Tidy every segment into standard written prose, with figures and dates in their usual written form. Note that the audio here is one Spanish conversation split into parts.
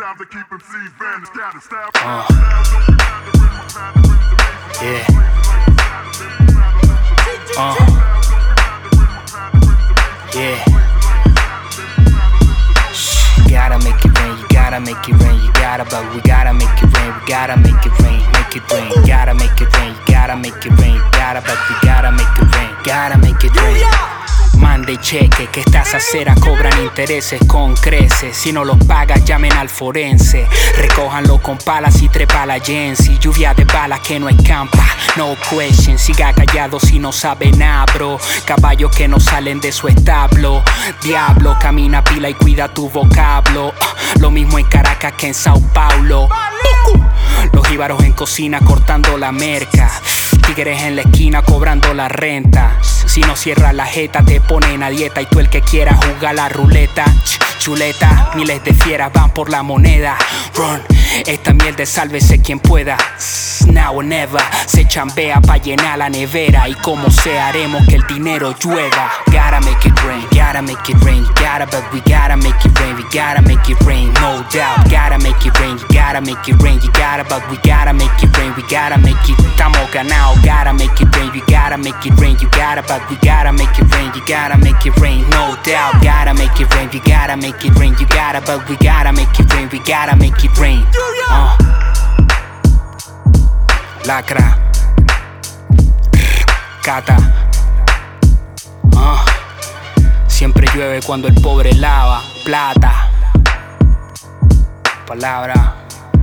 Yeah. Yeah. Shh. Gotta make it rain, you gotta make it rain, you gotta, but we gotta make it rain, we gotta make it rain, make it rain, gotta make it rain, you gotta make it rain, you gotta, but we gotta make it rain, gotta make it rain. Mande cheque, que estas aceras cobran intereses con creces. Si no los pagas, llamen al forense. Recójanlo con palas y trepa la Jensi. Lluvia de balas que no escampa, no question. Siga callado si no sabe nada, bro. Caballos que no salen de su establo. Diablo, camina pila y cuida tu vocablo. Lo mismo en Caracas que en Sao Paulo. Los jíbaros en cocina cortando la merca. Tigres en la esquina cobrando la renta. Si no cierras la jeta te ponen a dieta. Y tú el que quiera jugar la ruleta. Chuleta, miles de fieras van por la moneda. Run, esta mierda sálvese quien pueda. Now or never, se chambea pa' llenar la nevera. Y como se haremos que el dinero llueva. Gotta make it rain, gotta make it rain. You gotta, but we gotta make it rain. We gotta make it rain, no doubt. Gotta make it rain, you gotta make it rain. You gotta, but we gotta make it rain. We gotta make it, estamos ganados. Gotta make it rain, you gotta make it rain. You gotta, but we gotta make it rain. You gotta make it rain, no doubt. Gotta make it rain, you gotta make it rain. You gotta, but we gotta make it rain. We gotta make it rain. Lacra, Cata. Siempre llueve cuando el pobre lava. Plata. Palabra.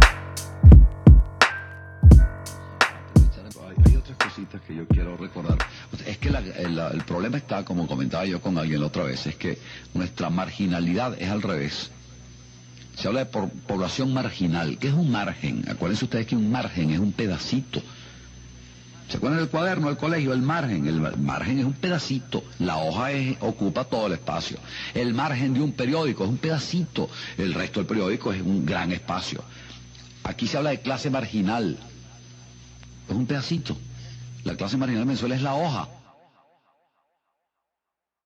Hay otras cositas que yo quiero recordar. Es que el problema está, como comentaba yo con alguien la otra vez, es que nuestra marginalidad es al revés. Se habla de población marginal. ¿Qué es un margen? Acuérdense ustedes que un margen es un pedacito. ¿Se acuerdan del cuaderno del colegio? El margen es un pedacito. La hoja ocupa todo el espacio. El margen de un periódico es un pedacito. El resto del periódico es un gran espacio. Aquí se habla de clase marginal. Es un pedacito. La clase marginal en Venezuela es la hoja.